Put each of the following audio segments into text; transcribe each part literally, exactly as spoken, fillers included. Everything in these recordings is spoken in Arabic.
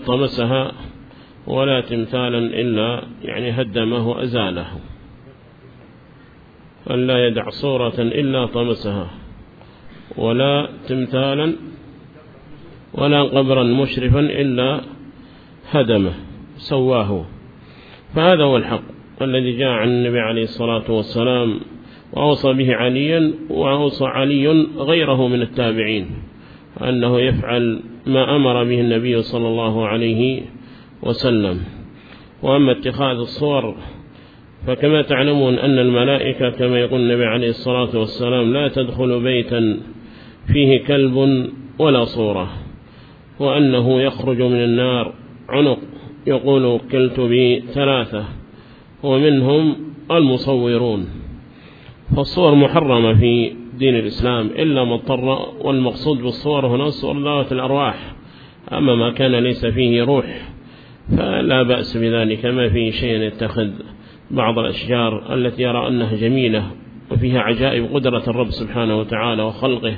طمسها، ولا تمثالا إلا يعني هدمه وأزاله، ألا يدع صورة إلا طمسها، ولا تمثالا ولا قبرا مشرفا إلا هدمه سواه. فهذا هو الحق الذي جاء عن النبي عليه الصلاة والسلام، وأوصى به عليا، وأوصى علي غيره من التابعين أنه يفعل ما أمر به النبي صلى الله عليه وسلم. وأما اتخاذ الصور فكما تعلمون أن الملائكة كما يقول النبي عليه الصلاة والسلام لا تدخل بيتا فيه كلب ولا صورة، وأنه يخرج من النار عنق يقول وكلت بثلاثة ومنهم المصورون. فالصور محرمة في دين الإسلام إلا ما اضطر، والمقصود بالصور هنا صور ذوات الأرواح. أما ما كان ليس فيه روح فلا بأس بذلك، ما فيه شيء يتخذ بعض الأشجار التي يرى أنها جميلة وفيها عجائب قدرة الرب سبحانه وتعالى وخلقه،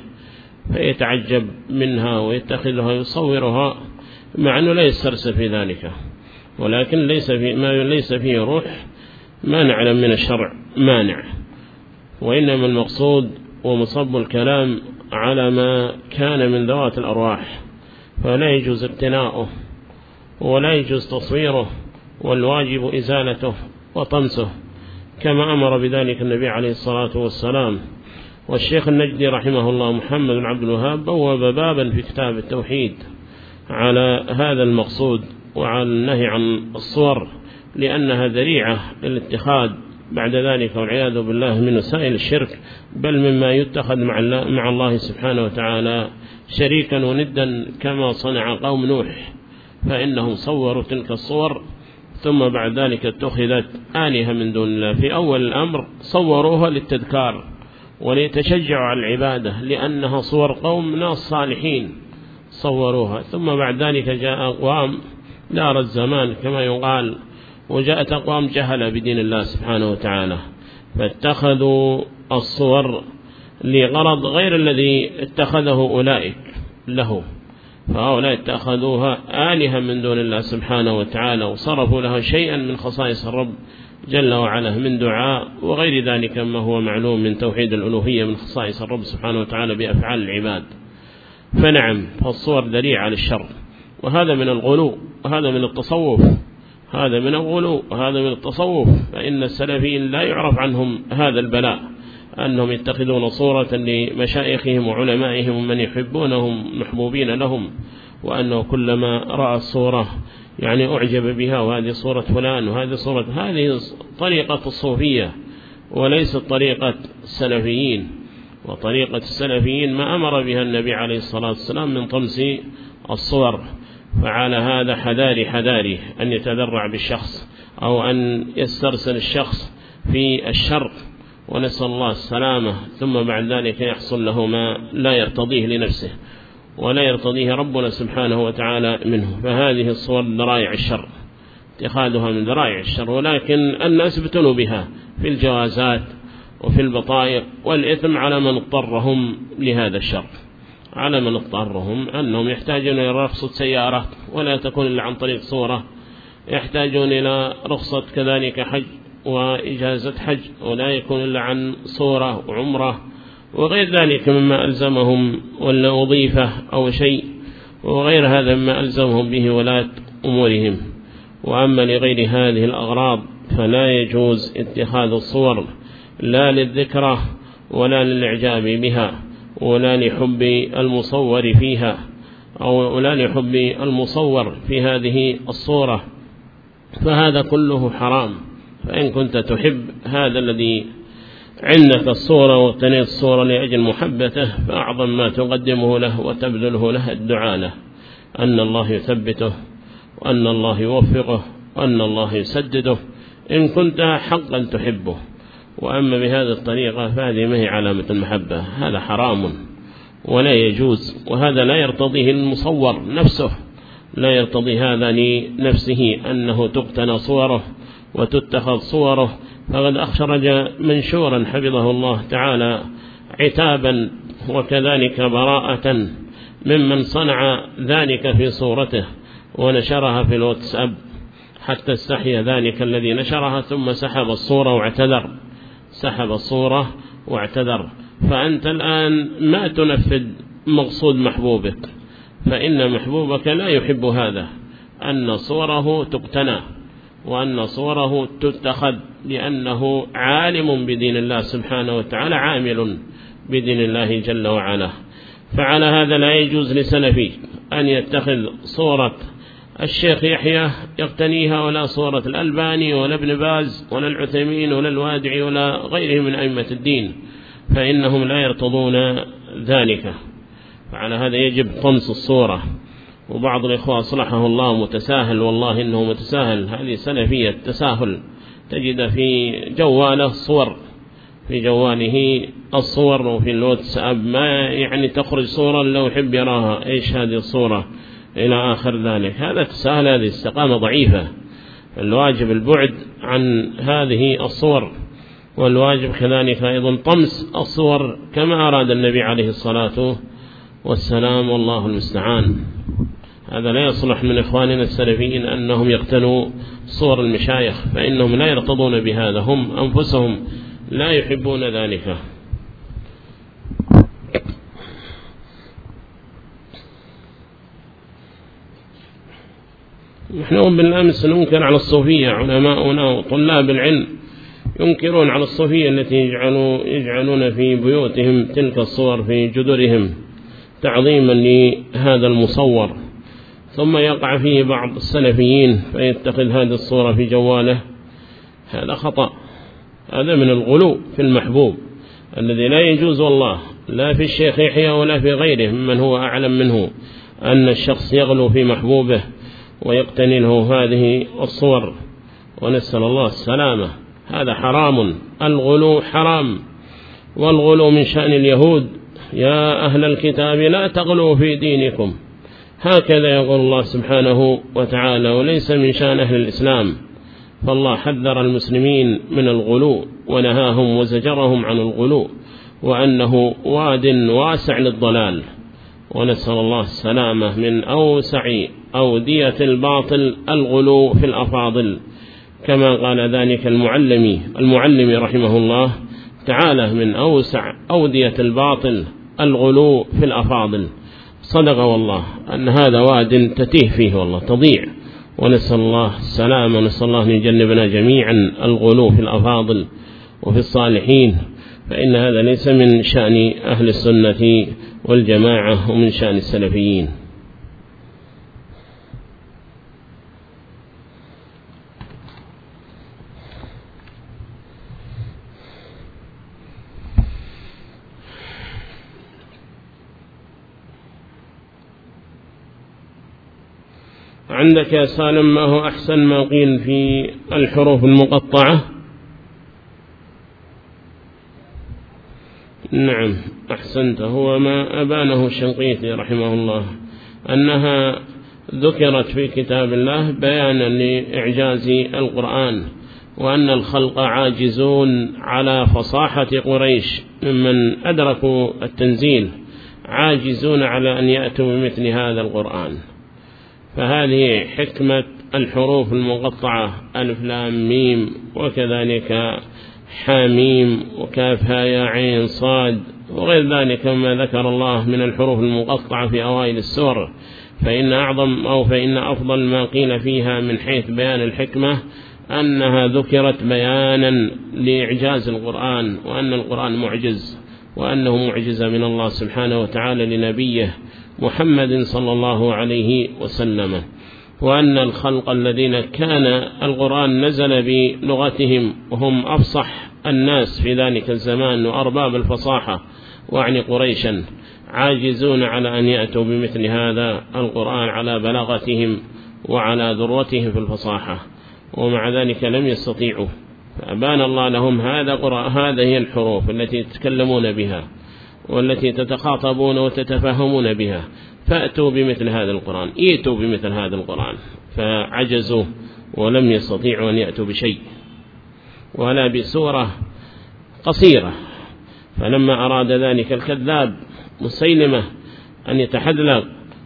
فيتعجب منها ويتخذها يصورها، مع أنه لا يسترسل في ذلك، ولكن ليس في ما ليس فيه روح ما نعلم من الشرع مانع. وإنما المقصود ومصب الكلام على ما كان من ذوات الأرواح، فلا يجوز ابتناؤه ولا يجوز تصويره، والواجب إزالته وطمسه كما أمر بذلك النبي عليه الصلاة والسلام. والشيخ النجدي رحمه الله محمد بن عبد الوهاب بوب بابا في كتاب التوحيد على هذا المقصود وعلى النهي عن الصور، لأنها ذريعة للاتخاذ بعد ذلك والعياذ بالله من وسائل الشرك، بل مما يتخذ مع الله, مع الله سبحانه وتعالى شريكا وندا، كما صنع قوم نوح، فإنهم صوروا تلك الصور ثم بعد ذلك اتخذت آلهة من دون الله. في أول الأمر صوروها للتذكار وليتشجعوا على العبادة، لأنها صور قوم ناس صالحين صوروها، ثم بعد ذلك جاء أقوام دار الزمان كما يقال، وجاءت أقوام جهل بدين الله سبحانه وتعالى، فاتخذوا الصور لغرض غير الذي اتخذه أولئك له، فهؤلاء اتخذوها آلهة من دون الله سبحانه وتعالى، وصرفوا لها شيئا من خصائص الرب جل وعلا من دعاء وغير ذلك ما هو معلوم من توحيد الألوهية من خصائص الرب سبحانه وتعالى بأفعال العباد. فنعم، فالصور ذريعة للشر، وهذا من الغلو، وهذا من التصوف، هذا من الغلو وهذا من التصوف. فإن السلفيين لا يعرف عنهم هذا البلاء، أنهم يتخذون صورة لمشايخهم وعلمائهم ومن يحبونهم محبوبين لهم، وأنه كلما رأى الصورة يعني أعجب بها، وهذه صورة فلان وهذه صورة. هذه طريقة الصوفية وليست طريقة السلفيين. وطريقة السلفيين ما أمر بها النبي عليه الصلاة والسلام من طمس الصور. فعلى هذا حذاري حذاري أن يتذرع بالشخص أو أن يسترسل الشخص في الشر، ونسأل الله السلامة، ثم بعد ذلك يحصل له ما لا يرتضيه لنفسه ولا يرتضيه ربنا سبحانه وتعالى منه. فهذه الصور ذرائع الشر، اتخاذها من ذرائع الشر، ولكن الناس ابتلوا بها في الجوازات وفي البطائق، والإثم على من اضطرهم لهذا الشر، على من اضطرهم أنهم يحتاجون إلى رخصة سيارة ولا تكون إلا عن طريق صورة، يحتاجون إلى رخصة كذلك حج وإجازة حج ولا يكون إلا عن صورة وعمرة وغير ذلك مما ألزمهم، ولا وظيفة أو شيء وغير هذا مما ألزمهم به ولاة أمورهم. وأما لغير هذه الأغراض فلا يجوز اتخاذ الصور لا للذكرى ولا للإعجاب بها ولا لحب المصور فيها أو ولا لحب المصور في هذه الصورة، فهذا كله حرام. فإن كنت تحب هذا الذي عندك الصورة واقتنيت الصورة لأجل محبته، فأعظم ما تقدمه له وتبذله له الدعاء له أن الله يثبته وأن الله يوفقه وأن الله يسدده إن كنت حقا تحبه. وأما بهذه الطريقة فهذه ما هي علامة المحبة، هذا حرام ولا يجوز، وهذا لا يرتضيه المصور نفسه، لا يرتضي هذا لنفسه أنه تقتنى صوره وتتخذ صوره، فقد أخرج منشورا حفظه الله تعالى عتابا وكذلك براءة ممن صنع ذلك في صورته، ونشرها في الواتساب حتى استحيا ذلك الذي نشرها، ثم سحب الصورة واعتذر سحب الصورة واعتذر. فأنت الآن ما تنفذ مقصود محبوبك، فإن محبوبك لا يحب هذا، أن صوره تقتنى وأن صوره تتخذ، لأنه عالم بدين الله سبحانه وتعالى، عامل بدين الله جل وعلا. فعلى هذا لا يجوز لسلفي أن يتخذ صورة الشيخ يحيى يقتنيها، ولا صورة الألباني ولا ابن باز ولا العثيمين ولا الوادعي ولا غيره من أئمة الدين، فإنهم لا يرتضون ذلك. فعلى هذا يجب طمس الصورة. وبعض الإخوة أصلحه الله متساهل، والله إنه متساهل، هذه سلفية تساهل، تجد في جواله صور، في جواله الصور، وفي الواتساب ما يعني تخرج صورة لو يحب يراها إيش هذه الصورة إلى آخر ذلك. هذا تساهل، هذه استقامة ضعيفة. الواجب البعد عن هذه الصور، والواجب كذلك أيضا طمس الصور كما أراد النبي عليه الصلاة والسلام، والله المستعان. هذا لا يصلح من إخواننا السلفيين أنهم يقتنوا صور المشايخ، فإنهم لا يرتضون بهذا، هم أنفسهم لا يحبون ذلك. نحن بالأمس ننكر على الصوفية، علماؤنا وطلاب العلم ينكرون على الصوفية التي يجعلون في بيوتهم تلك الصور في جدرهم تعظيما لهذا المصور، ثم يقع فيه بعض السلفيين فيتخذ هذه الصورة في جواله. هذا خطأ، هذا من الغلو في المحبوب الذي لا يجوز، والله لا في الشيخ يحيى ولا في غيره ممن هو أعلم منه، أن الشخص يغلو في محبوبه ويقتني له هذه الصور، ونسأل الله السلامة. هذا حرام، الغلو حرام، والغلو من شأن اليهود. يا أهل الكتاب لا تغلوا في دينكم، هكذا يقول الله سبحانه وتعالى، وليس من شأن أهل الإسلام. فالله حذر المسلمين من الغلو ونهاهم وزجرهم عن الغلو، وأنه واد واسع للضلال، ونسأل الله السلامة. من أوسع أودية الباطل الغلو في الأفاضل، كما قال ذلك المعلمي المعلمي رحمه الله تعالى: من أوسع أودية الباطل الغلو في الأفاضل. صدق والله أن هذا واد تتيه فيه والله تضيع، ونسأل الله السلامة، ونسأل الله أن يجنبنا جميعا الغلو في الأفاضل وفي الصالحين، فإن هذا ليس من شأن أهل السنة والجماعة ومن شأن السلفيين. عندك يا سالم ما هو أحسن ما قيل في الحروف المقطعة؟ نعم أحسنت، هو ما أبانه الشنقيطي رحمه الله، أنها ذكرت في كتاب الله بيانا لإعجاز القرآن، وأن الخلق عاجزون على فصاحة قريش ممن أدركوا التنزيل، عاجزون على أن يأتوا بمثل هذا القرآن. فهذه حكمة الحروف المقطعة، ألف لام ميم، وكذلك حاميم وكاف هاء عين صاد وغير ذلك مما ذكر الله من الحروف المقطعة في أوائل السور. فإن أعظم أو فإن أفضل ما قيل فيها من حيث بيان الحكمة أنها ذكرت بيانا لإعجاز القرآن، وأن القرآن معجز، وأنه معجزة من الله سبحانه وتعالى لنبيه محمد صلى الله عليه وسلم، وأن الخلق الذين كان القرآن نزل بلغتهم وهم أفصح الناس في ذلك الزمان وأرباب الفصاحة وعني قريشا، عاجزون على أن يأتوا بمثل هذا القرآن على بلاغتهم وعلى ذروتهم في الفصاحة، ومع ذلك لم يستطيعوا. فأبان الله لهم هذا قرآن، هذه هي الحروف التي يتكلمون بها والتي تتخاطبون وتتفهمون بها، فأتوا بمثل هذا القرآن، ائتوا بمثل هذا القرآن، فعجزوا ولم يستطيعوا أن يأتوا بشيء ولا بسورة قصيرة. فلما أراد ذلك الكذاب مسيلمة أن يتحدلق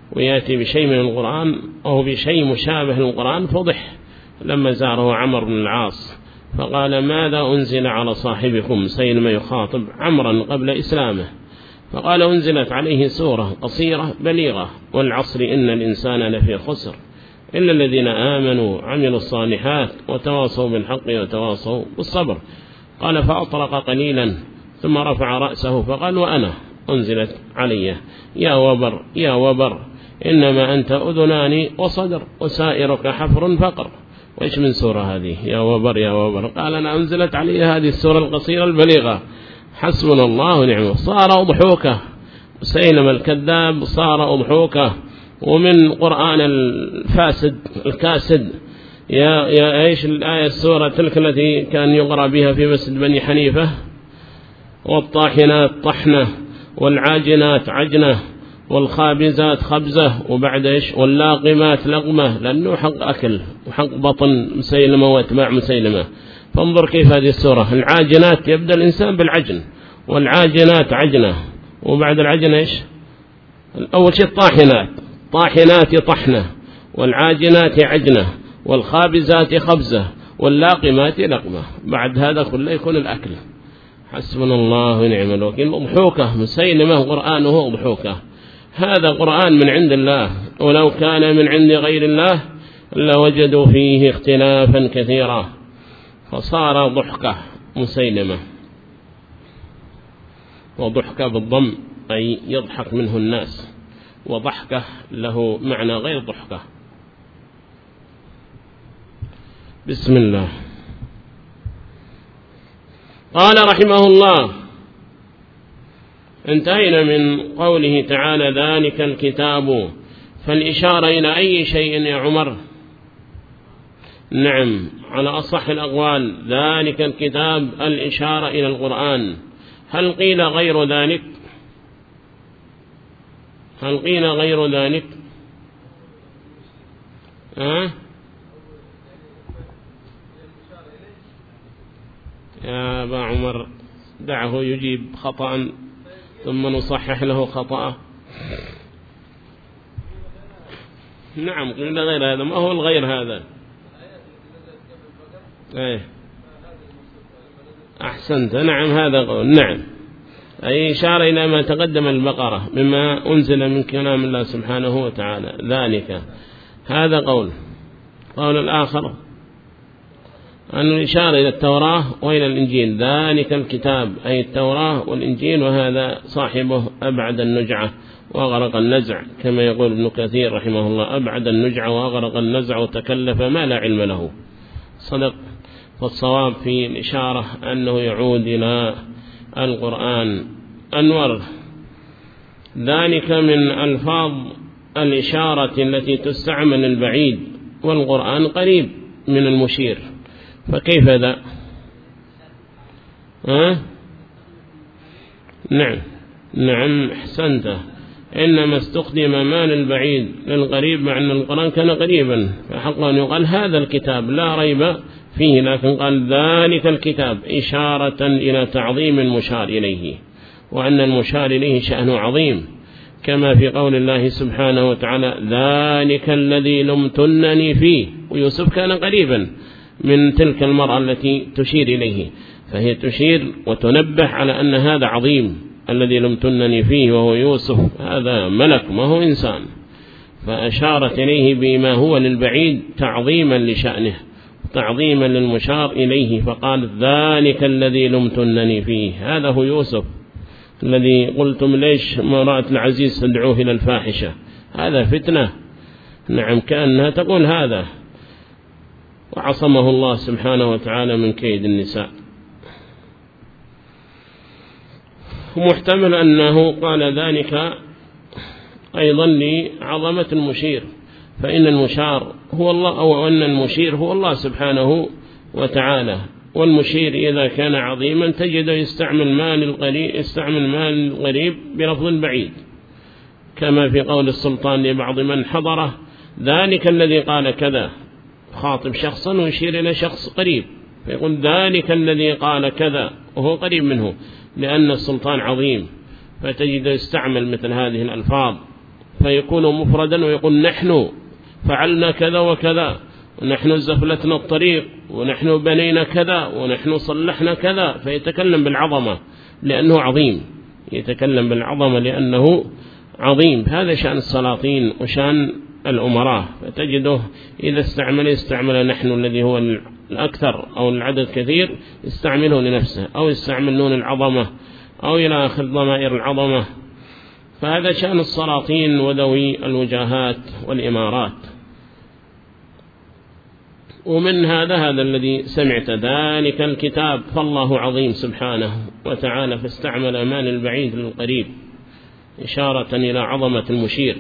ويأتي بشيء من القرآن أو بشيء مشابه للقرآن فضح لما زاره عمرو بن العاص فقال ماذا أنزل على صاحبكم سيلمة يخاطب عمرا قبل إسلامه فقال أنزلت عليه سورة قصيرة بليغة والعصر إن الإنسان لفي خسر إلا الذين آمنوا عملوا الصالحات وتواصوا بالحق وتواصوا بالصبر قال فأطرق قليلا ثم رفع رأسه فقال وأنا أنزلت علي يا وبر يا وبر إنما أنت أذنان وصدر وسائرك حفر فقر. وإيش من سورة هذه يا وبر يا وبر؟ قال أنا أنزلت علي هذه السورة القصيرة البليغة حسبنا الله ونعمه. صار أضحوكه مسيلمة الكذاب صار أضحوكه. ومن قرآن الفاسد الكاسد يا يا إيش الآية السورة تلك التي كان يقرأ بها في مسجد بني حنيفة والطاحنات طحنة والعاجنات عجنة والخابزات خبزة وبعد إيش واللاقمات لقمة لأنه حق أكل وحق بطن مسيلمة واتباع مسيلمة. فانظر كيف هذه السورة العاجنات يبدأ الإنسان بالعجن والعاجنات عجنة وبعد العجنة إيش أول شيء الطاحنات طاحنات طحنة والعاجنات عجنة والخابزات خبزة واللاقمات لقمة. بعد هذا كله يكون الأكل. حسبنا الله ونعم الوكيل. أضحوكة مسيلمة قرآنه أضحوكة. هذا قرآن من عند الله ولو كان من عند غير الله لوجدوا فيه اختلافا كثيرا فصار ضحكة مسيلمة. وضحكة بالضم أي يضحك منه الناس وضحكة له معنى غير ضحكة. بسم الله. قال رحمه الله انتهينا من قوله تعالى ذلك الكتاب فالإشارة إلى أي شيء يا عمر؟ نعم على أصح الأقوال ذلك الكتاب الإشارة إلى القرآن. هل قيل غير ذلك؟ هل قيل غير ذلك؟ أه؟ يا أبا عمر دعه يجيب خطأ ثم نصحح له خطأ. نعم قيل غير هذا. ما هو الغير هذا؟ ايه أحسنت. نعم هذا قول. نعم أي إشارة إلى ما تقدم البقرة مما أنزل من كلام الله سبحانه وتعالى ذلك. هذا قول. قول الآخر أن الإشارة إلى التوراة وإلى الإنجيل ذلك الكتاب أي التوراة والإنجيل وهذا صاحبه أبعد النجعة وأغرق النزع كما يقول ابن كثير رحمه الله أبعد النجعة وأغرق النزع وتكلف ما لا علم له. صدق. فالصواب في الإشارة أنه يعود إلى القرآن. أنور ذلك من ألفاظ الإشارة التي تستعمل البعيد والقرآن قريب من المشير فكيف ذا؟ أه؟ نعم نعم أحسنت. إنما استخدم ما للبعيد للقريب مع أن القرآن كان قريبا فحق أن يقال هذا الكتاب لا ريب فيه لكن قال ذلك الكتاب إشارة إلى تعظيم المشار إليه وأن المشار إليه شأنه عظيم كما في قول الله سبحانه وتعالى ذلك الذي لمتنني فيه. ويوسف كان قريبا من تلك المرأة التي تشير إليه فهي تشير وتنبه على أن هذا عظيم الذي لمتنني فيه وهو يوسف هذا ملك ما هو إنسان فأشارت إليه بما هو للبعيد تعظيما لشأنه تعظيما للمشار إليه فقال ذلك الذي لمتنني فيه. هذا هو يوسف الذي قلتم ليش امرأة العزيز تدعوه إلى الفاحشة هذا فتنة. نعم كأنها تقول هذا وعصمه الله سبحانه وتعالى من كيد النساء. ومحتمل أنه قال ذلك أيضا لعظمة المشير فإن المشار هو الله أو أن المشير هو الله سبحانه وتعالى والمشير إذا كان عظيما تجد يستعمل مال القريب يستعمل مال القريب بلفظ البعيد كما في قول السلطان لبعض من حضره ذلك الذي قال كذا خاطب شخصا ويشير إلى شخص قريب فيقول ذلك الذي قال كذا وهو قريب منه لأن السلطان عظيم فتجد يستعمل مثل هذه الألفاظ فيكون مفردا ويقول نحن فعلنا كذا وكذا، ونحن زفلتنا الطريق، ونحن بنينا كذا، ونحن صلحنا كذا، فيتكلم بالعظمة لأنه عظيم، يتكلم بالعظمة لأنه عظيم. هذا شأن السلاطين وشأن الأمراء، فتجده إذا استعمل استعمل نحن الذي هو الأكثر أو العدد كثير يستعمله لنفسه، أو يستعمل نون العظمة أو إلى آخر ضمائر العظمة. فهذا شأن السلاطين وذوي الوجاهات والإمارات. ومن هذا هذا الذي سمعت ذلك الكتاب، فالله عظيم سبحانه وتعالى، فاستعمل أمان البعيد للقريب إشارة إلى عظمة المشير.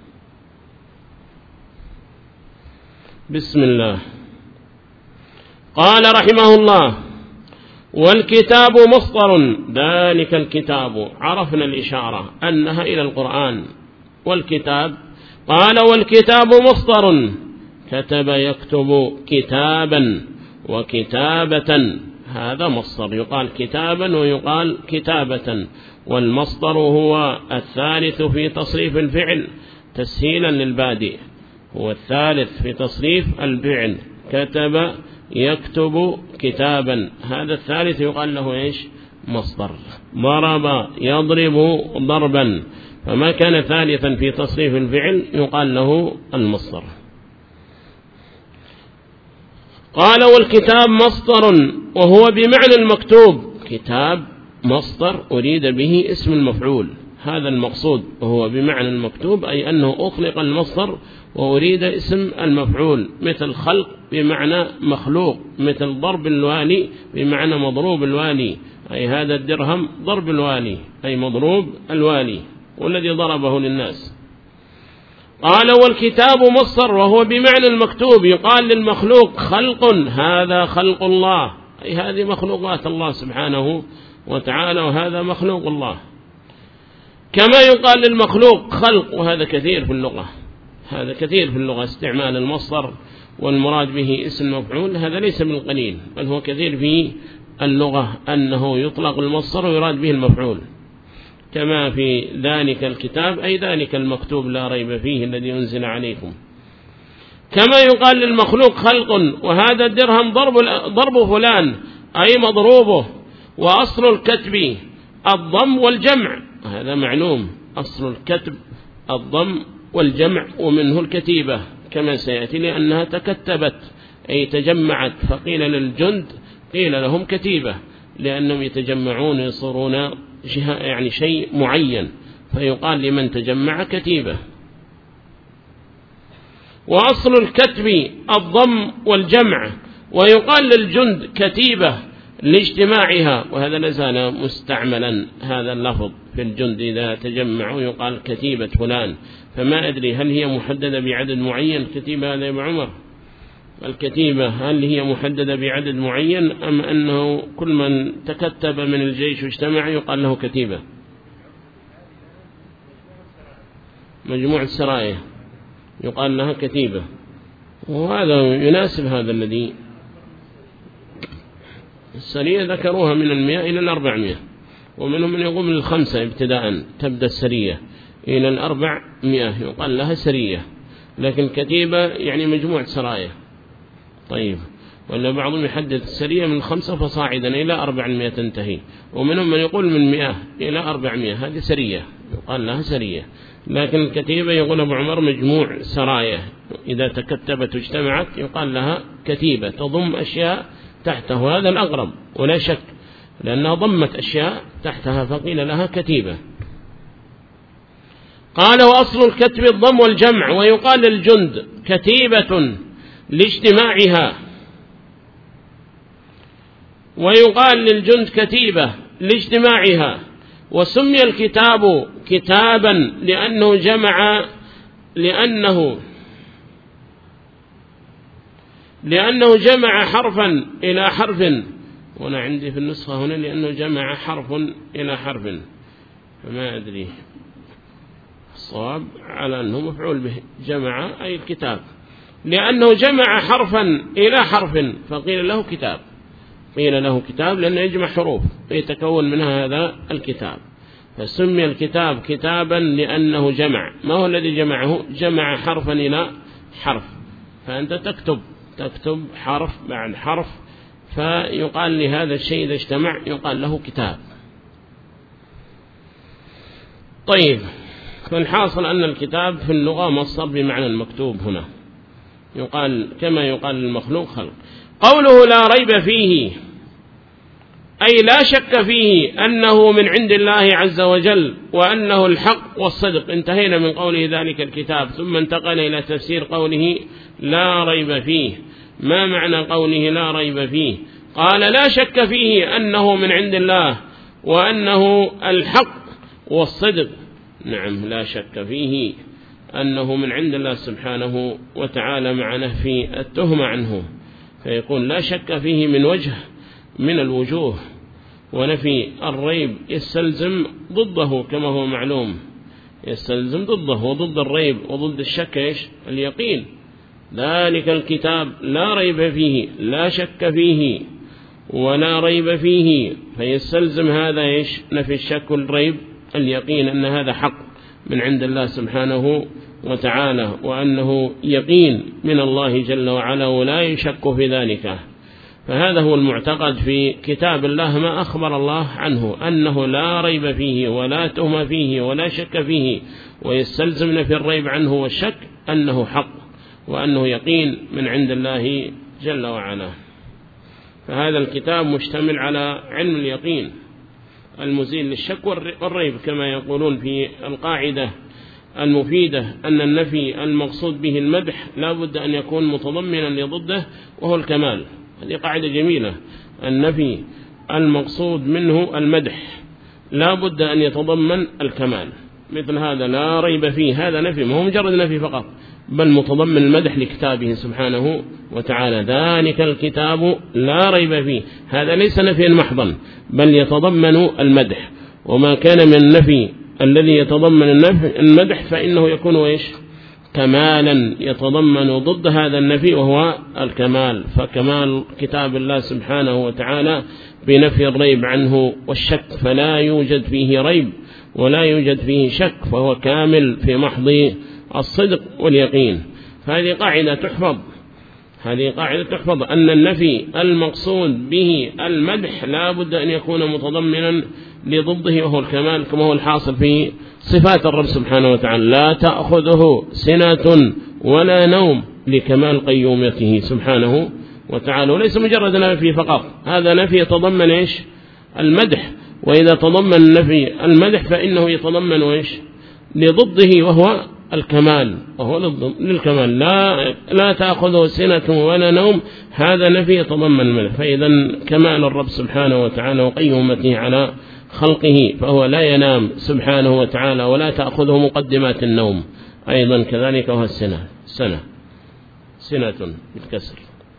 بسم الله. قال رحمه الله: والكتاب مصدر، ذلك الكتاب عرفنا الإشارة أنها إلى القرآن. والكتاب قال والكتاب مصدر، كتب يكتب كتابا وكتابة، هذا مصدر، يقال كتابا ويقال كتابة. والمصدر هو الثالث في تصريف الفعل تسهيلا للبادئ، هو الثالث في تصريف الفعل، كتب يكتب كتابا، هذا الثالث يقال له إيش؟ مصدر. ضرب يضرب ضربا، فما كان ثالثا في تصريف الفعل يقال له المصدر. قال والكتاب مصدر وهو بمعنى المكتوب، كتاب مصدر أريد به اسم المفعول، هذا المقصود، وهو بمعنى المكتوب أي أنه أطلق المصدر وأريد اسم المفعول، مثل خلق بمعنى مخلوق، مثل ضرب الوالي بمعنى مضروب الوالي، أي هذا الدرهم ضرب الوالي أي مضروب الوالي والذي ضربه للناس. قال والكتاب مصدر وهو بمعنى المكتوب، يقال للمخلوق خلق، هذا خلق الله، أي هذه مخلوقات الله سبحانه وتعالى، وهذا مخلوق الله. كما يقال للمخلوق خلق، وهذا كثير في اللغة، هذا كثير في اللغة استعمال المصدر والمراد به اسم مفعول، هذا ليس من القليل، بل هو كثير في اللغة أنه يطلق المصدر ويراد به المفعول، كما في ذلك الكتاب أي ذلك المكتوب لا ريب فيه الذي أنزل عليكم. كما يقال للمخلوق خلق، وهذا الدرهم ضرب ضرب فلان أي مضروبه. وأصل الكتب الضم والجمع، هذا معلوم، أصل الكتب الضم والجمع، ومنه الكتيبة كما سيأتي، لأنها تكتبت أي تجمعت، فقيل للجند قيل لهم كتيبة لأنهم يتجمعون يصيرون يعني شيء معين، فيقال لمن تجمع كتيبة. وأصل الكتب الضم والجمع، ويقال للجند كتيبة لاجتماعها، وهذا لازال مستعملا هذا اللفظ في الجند، إذا تجمعوا يقال كتيبة فلان. فما أدري هل هي محددة بعدد معين كتيبة هذا يا ابو عمر؟ الكتيبة هل هي محددة بعدد معين، أم أنه كل من تكتب من الجيش واجتمع يقال له كتيبة؟ مجموعة السرايا يقال لها كتيبة، وهذا يناسب هذا الذي السرية ذكروها من المئة إلى الأربعمائة، ومنهم من يقوم من الخمسة ابتداء تبدأ السرية إلى الأربعمائة يقال لها سرية، لكن كتيبة يعني مجموعة سرايا. طيب، ولا بعضهم يحدد السرية من خمسة فصاعدا إلى أربعمائة تنتهي، ومنهم من يقول من مئة إلى أربعمائة، هذه سرية يقال لها سرية. لكن الكتيبة يقول أبو عمر مجموع سرايا، إذا تكتبت واجتمعت يقال لها كتيبة، تضم أشياء تحته، هذا الأقرب ولا شك، لأنها ضمت أشياء تحتها فقيل لها كتيبة. قال وأصل الكتب الضم والجمع، ويقال للجند كتيبة لاجتماعها، ويقال للجند كتيبة لاجتماعها. وسمي الكتاب كتابا لأنه جمع لأنه لأنه جمع حرفا إلى حرف، وأنا عندي في النسخة هنا لأنه جمع حرف إلى حرف، فما أدري الصواب على أنه مفعول به، جمع أي الكتاب، لأنه جمع حرفا إلى حرف فقيل له كتاب، قيل له كتاب لأنه يجمع حروف يتكون منها هذا الكتاب. فسمي الكتاب كتابا لأنه جمع. ما هو الذي جمعه؟ جمع حرفا إلى حرف، فأنت تكتب تكتب حرف بعد حرف، فيقال لهذا الشيء إذا اجتمع يقال له كتاب. طيب، فالحاصل أن الكتاب في اللغة مصدر بمعنى المكتوب هنا، يقال كما يقال للمخلوق خلق. قوله لا ريب فيه أي لا شك فيه أنه من عند الله عز وجل وأنه الحق والصدق. انتهينا من قوله ذلك الكتاب، ثم انتقل إلى تفسير قوله لا ريب فيه. ما معنى قوله لا ريب فيه؟ قال لا شك فيه أنه من عند الله وأنه الحق والصدق. نعم، لا شك فيه أنه من عند الله سبحانه وتعالى مع نفي التهمة عنه، فيكون لا شك فيه من وجه من الوجوه، ونفي الريب يستلزم ضده كما هو معلوم، يستلزم ضده، وضد الريب وضد الشك إيش؟ اليقين. ذلك الكتاب لا ريب فيه، لا شك فيه ولا ريب فيه، فيستلزم هذا إيش؟ نفي الشك والريب اليقين أن هذا حق من عند الله سبحانه وتعالى، وأنه يقين من الله جل وعلا ولا يشك في ذلك. فهذا هو المعتقد في كتاب الله، ما أخبر الله عنه أنه لا ريب فيه ولا تهم فيه ولا شك فيه، ويستلزم نفي الريب عنه والشك أنه حق وأنه يقين من عند الله جل وعلا. فهذا الكتاب مشتمل على علم اليقين المزيل للشك والريب، كما يقولون في القاعدة المفيدة أن النفي المقصود به المدح لا بد أن يكون متضمنا لضده وهو الكمال. هذه قاعدة جميلة، النفي المقصود منه المدح لا بد أن يتضمن الكمال. مثل هذا لا ريب فيه، هذا نفي، ما هو مجرد نفي فقط، بل متضمن المدح لكتابه سبحانه وتعالى. ذلك الكتاب لا ريب فيه، هذا ليس نفيا محضا بل يتضمن المدح، وما كان من النفي الذي يتضمن النفي المدح فإنه يكون إيش؟ كمالا يتضمن ضد هذا النفي وهو الكمال. فكمال كتاب الله سبحانه وتعالى بنفي الريب عنه والشك، فلا يوجد فيه ريب ولا يوجد فيه شك، فهو كامل في محض الصدق واليقين. فهذه قاعدة تحفظ، هذه قاعدة تحفظ أن النفي المقصود به المدح لا بد أن يكون متضمنا لضده وهو الكمال، كما هو الحاصل في صفات الرب سبحانه وتعالى. لا تأخذه سنة ولا نوم لكمال قيومته سبحانه وتعالى، وليس مجرد نفي فقط، هذا نفي يتضمن إيش؟ المدح، وإذا تضمن النفي المدح فإنه يتضمن إيش؟ لضده وهو الكمال، وهو للكمال. لا, لا تأخذه سنة ولا نوم، هذا نفي يتضمن المدح. فإذا كمال الرب سبحانه وتعالى وقيومته على خلقه، فهو لا ينام سبحانه وتعالى ولا تأخذه مقدمات النوم، أيضا كذلك وهو السنة سنة سنة بالكسر.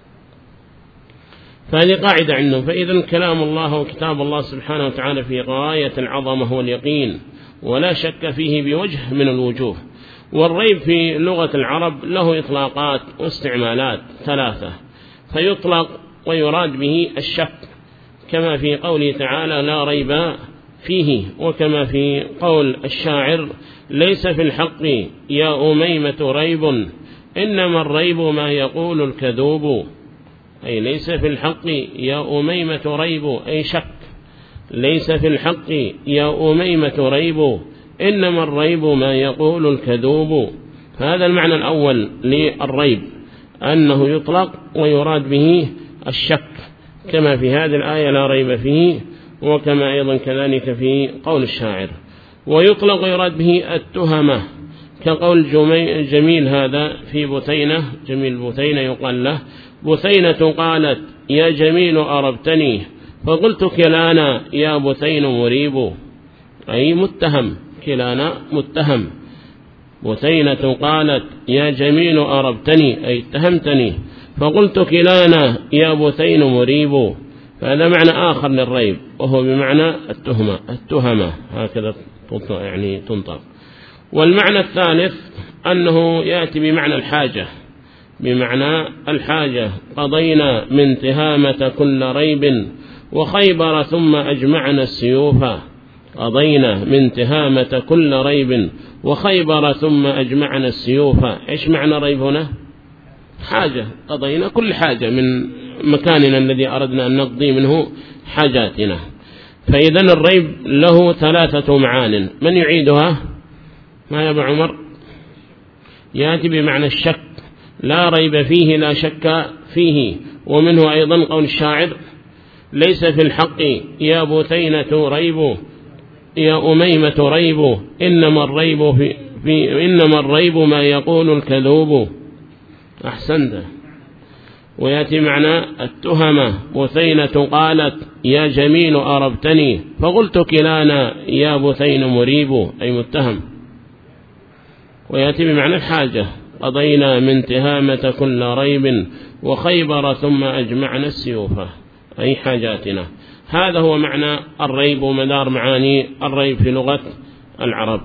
فهذه قاعدة عندهم. فإذا كلام الله وكتاب الله سبحانه وتعالى في غاية العظمة هو اليقين ولا شك فيه بوجه من الوجوه. والريب في لغة العرب له إطلاقات واستعمالات ثلاثة، فيطلق ويراد به الشك كما في قوله تعالى لا ريب فيه، وكما في قول الشاعر ليس في الحق يا أميمة ريب إنما الريب ما يقول الكذوب، أي ليس في الحق يا أميمة ريب أي شك، ليس في الحق يا أميمة ريب إنما الريب ما يقول الكذوب. فهذا المعنى الأول للريب، أنه يطلق ويراد به الشك كما في هذه الآية لا ريب فيه، وكما أيضا كذلك في قول الشاعر. ويطلق ويراد به التهمة كقول جميل هذا في بثينة، جميل بثينة يقال له بثينة قالت يا جميل أربتني فقلت كلانا يا بثين مريب، أي متهم، كلانا متهم. بثينة قالت يا جميل أربتني أي اتهمتني فقلت كلانا يا بثين مريب. فهذا معنى آخر للريب وهو بمعنى التهمة، التهمة هكذا يعني تنطق. والمعنى الثالث أنه يأتي بمعنى الحاجة، بمعنى الحاجة قضينا من تهامة كل ريب وخيبر ثم أجمعنا السيوف، قضينا من تهامة كل ريب وخيبر ثم أجمعنا السيوف. إيش معنى ريب هنا؟ حاجة، قضينا كل حاجة من مكاننا الذي أردنا أن نقضي منه حاجاتنا. فإذن الريب له ثلاثة معان، من يعيدها؟ ما يا أبو عمر؟ يأتي بمعنى الشك، لا ريب فيه لا شك فيه. ومنه أيضا قول الشاعر: ليس في الحق يا بثينة ريب يا أميمة ريب، إنما الريب في, في إنما الريب ما يقول الكذوب. أحسنت. ويأتي معنى التهمة: بثينة قالت يا جميل أربتني، فقلت كلانا يا بثين مريب، أي متهم. ويأتي بمعنى الحاجة: قضينا من تهامة كل ريب وخيبر ثم أجمعنا السيوف، أي حاجاتنا. هذا هو معنى الريب ومدار معاني الريب في لغة العرب.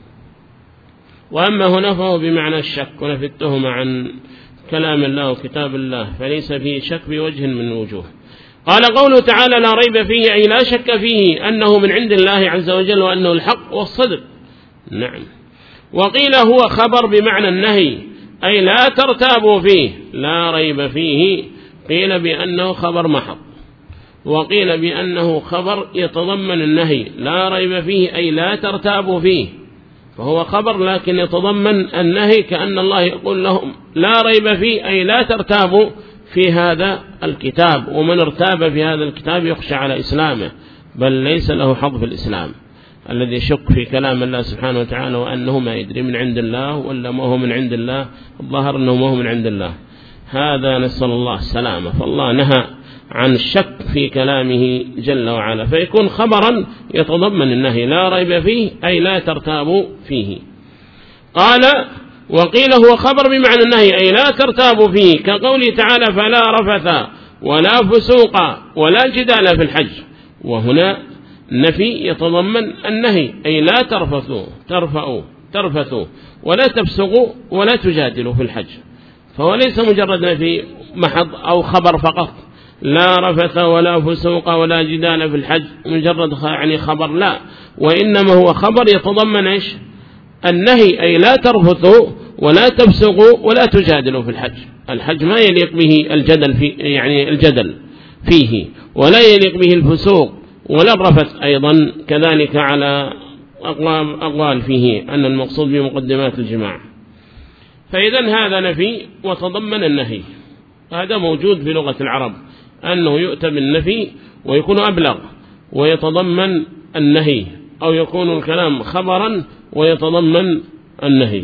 وأما هنا فهو بمعنى الشك ونفي التهمة عن كلام الله وكتاب الله، فليس فيه شك بوجه من الوجوه. قال قوله تعالى: لا ريب فيه، أي لا شك فيه أنه من عند الله عز وجل وأنه الحق والصدق. نعم. وقيل هو خبر بمعنى النهي، أي لا ترتابوا فيه، لا ريب فيه. قيل بأنه خبر محض، وقيل بأنه خبر يتضمن النهي. لا ريب فيه أي لا ترتابوا فيه، فهو خبر لكن يتضمن النهي، كأن الله يقول لهم لا ريب فيه أي لا ترتابوا في هذا الكتاب. ومن ارتاب في هذا الكتاب يخشى على إسلامه، بل ليس له حظ في الإسلام. الذي يشك في كلام الله سبحانه وتعالى وأنه ما يدري من عند الله ولا ما هو من عند الله، الظاهر أنه ما هو من عند الله، هذا نسأل الله السلامة. فالله نهى عن الشك في كلامه جل وعلا، فيكون خبرا يتضمن النهي، لا ريب فيه أي لا ترتابوا فيه. قال: وقيل هو خبر بمعنى النهي أي لا ترتابوا فيه، كقوله تعالى: فلا رفث ولا فسوق ولا جدال في الحج. وهنا نفي يتضمن النهي، أي لا ترفثوا ترفعوا ترفثوا ولا تفسقوا ولا تجادلوا في الحج. فهو ليس مجرد نفي محض أو خبر فقط، لا رفث ولا فسوق ولا جدال في الحج مجرد يعني خبر، لا، وإنما هو خبر يتضمن إيش؟ النهي، أي لا ترفثوا ولا تفسقوا ولا تجادلوا في الحج. الحج ما يليق به الجدل في يعني الجدل فيه، ولا يليق به الفسوق ولا الرفث أيضا كذلك على أقوال, أقوال فيه أن المقصود بمقدمات الجماع. فإذن هذا نفي وتضمن النهي، هذا موجود في لغة العرب، أنه يؤتى بالنفي ويكون أبلغ ويتضمن النهي، أو يكون الكلام خبرا ويتضمن النهي.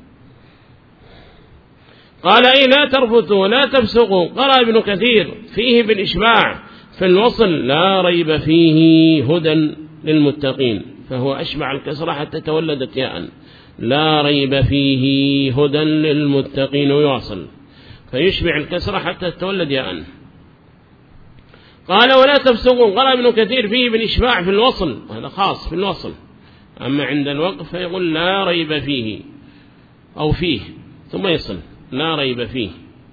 قال: أي لا ترفثوا لا تفسقوا. قرأ ابن كثير فيه بالإشباع في الوصل: لا ريب فيه هدى للمتقين، فهو أشبع الكسرة حتى تولدت ياء، لا ريب فيه هدى للمتقين، ويواصل فيشبع الكسرة حتى تولد ياء. قال: ولا تفسقوا. قال ابن كثير فيه بالإشباع في الوصل، وهذا خاص في الوصل، أما عند الوقف فيقول لا ريب فيه أو فيه ثم يصل لا ريب فيه.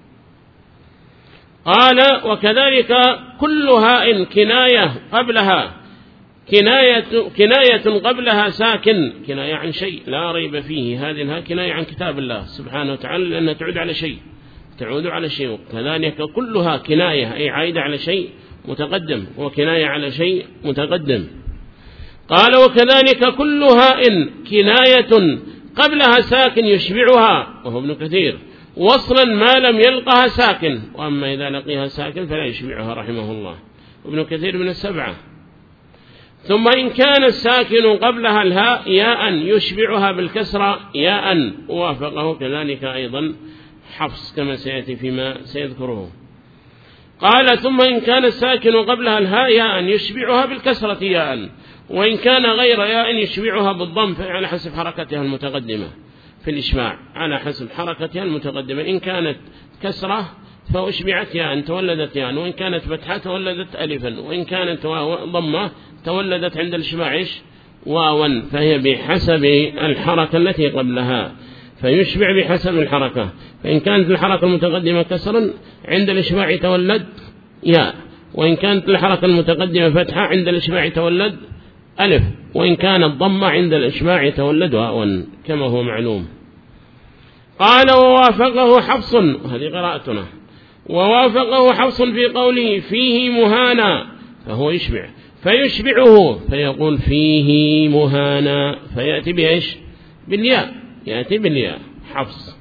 قال: وكذلك كل هاء كناية قبلها كناية, كناية قبلها ساكن، كناية عن شيء، لا ريب فيه، هذه الهاء كناية عن كتاب الله سبحانه وتعالى لأنها تعود على شيء تعود على شيء كذلك كلها كناية أي عائدة على شيء متقدم، وكناية على شيء متقدم. قال: وكذلك كل هاء كناية قبلها ساكن يشبعها، وهو ابن كثير، وصلا ما لم يلقها ساكن، وأما إذا لقيها ساكن فلا يشبعها رحمه الله. ابن كثير من السبعة. ثم إن كان الساكن قبلها الهاء ياء يشبعها بالكسرة ياء، وافقه كذلك أيضا حفص كما سيأتي فيما سيذكره. قال: ثم إن كان الساكن قبلها الهاء ياء يشبعها بالكسرة ياء، وإن كان غير ياء يشبعها بالضم، على حسب حركتها المتقدمة في الإشباع، على حسب حركتها المتقدمة. إن كانت كسرة فأشبعت ياء تولدت ياء، وإن كانت فتحة تولدت ألفا، وإن كانت ضمة تولدت عند الإشباع واوا، فهي بحسب الحركة التي قبلها، فيشبع بحسب الحركة. فإن كانت الحركة المتقدمة كسرا عند الإشباع تولد ياء، وإن كانت الحركة المتقدمة فتحة عند الإشباع تولد ألف، وإن كانت ضمة عند الإشباع يتولد واو كما هو معلوم. قال ووافقه حفص، هذه قراءتنا، ووافقه حفص في قوله فيه مهانا، فهو يشبع فيشبعه فيقول فيه مهانا، فيأتي بإيش؟ بالياء، يأتي بالياء حفص.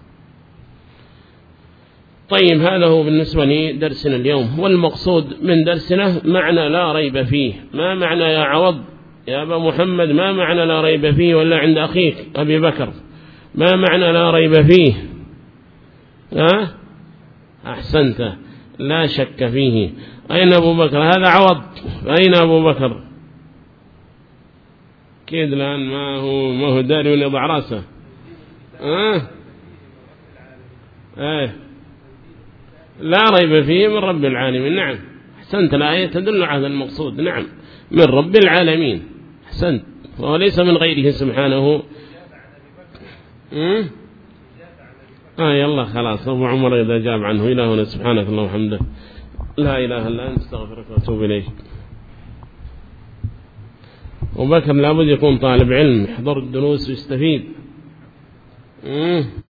طيب هذا هو بالنسبة لدرسنا اليوم. والمقصود من درسنا معنى لا ريب فيه. ما معنى يا عوض يا أبا محمد؟ ما معنى لا ريب فيه؟ ولا عند أخيك أبي بكر ما معنى لا ريب فيه؟ ها؟ أحسنت، لا شك فيه. أين أبو بكر؟ هذا عوض. أين أبو بكر؟ كيد الآن ما هو ما هو داري يضع راسه. أه؟ أه؟ لا ريب فيه من رب العالمين. نعم أحسنت، الآية تدل على المقصود. نعم من رب العالمين، أحسنت، وليس من غيره سبحانه. أه؟ آه يلا خلاص، أبو عمر إذا جاب عنه. إلى هنا سبحانك اللهم وبحمدك، لا إله إلا أنت، استغفرك وأتوب إليك. وبكر لابد يكون طالب علم، يحضر الدروس ويستفيد.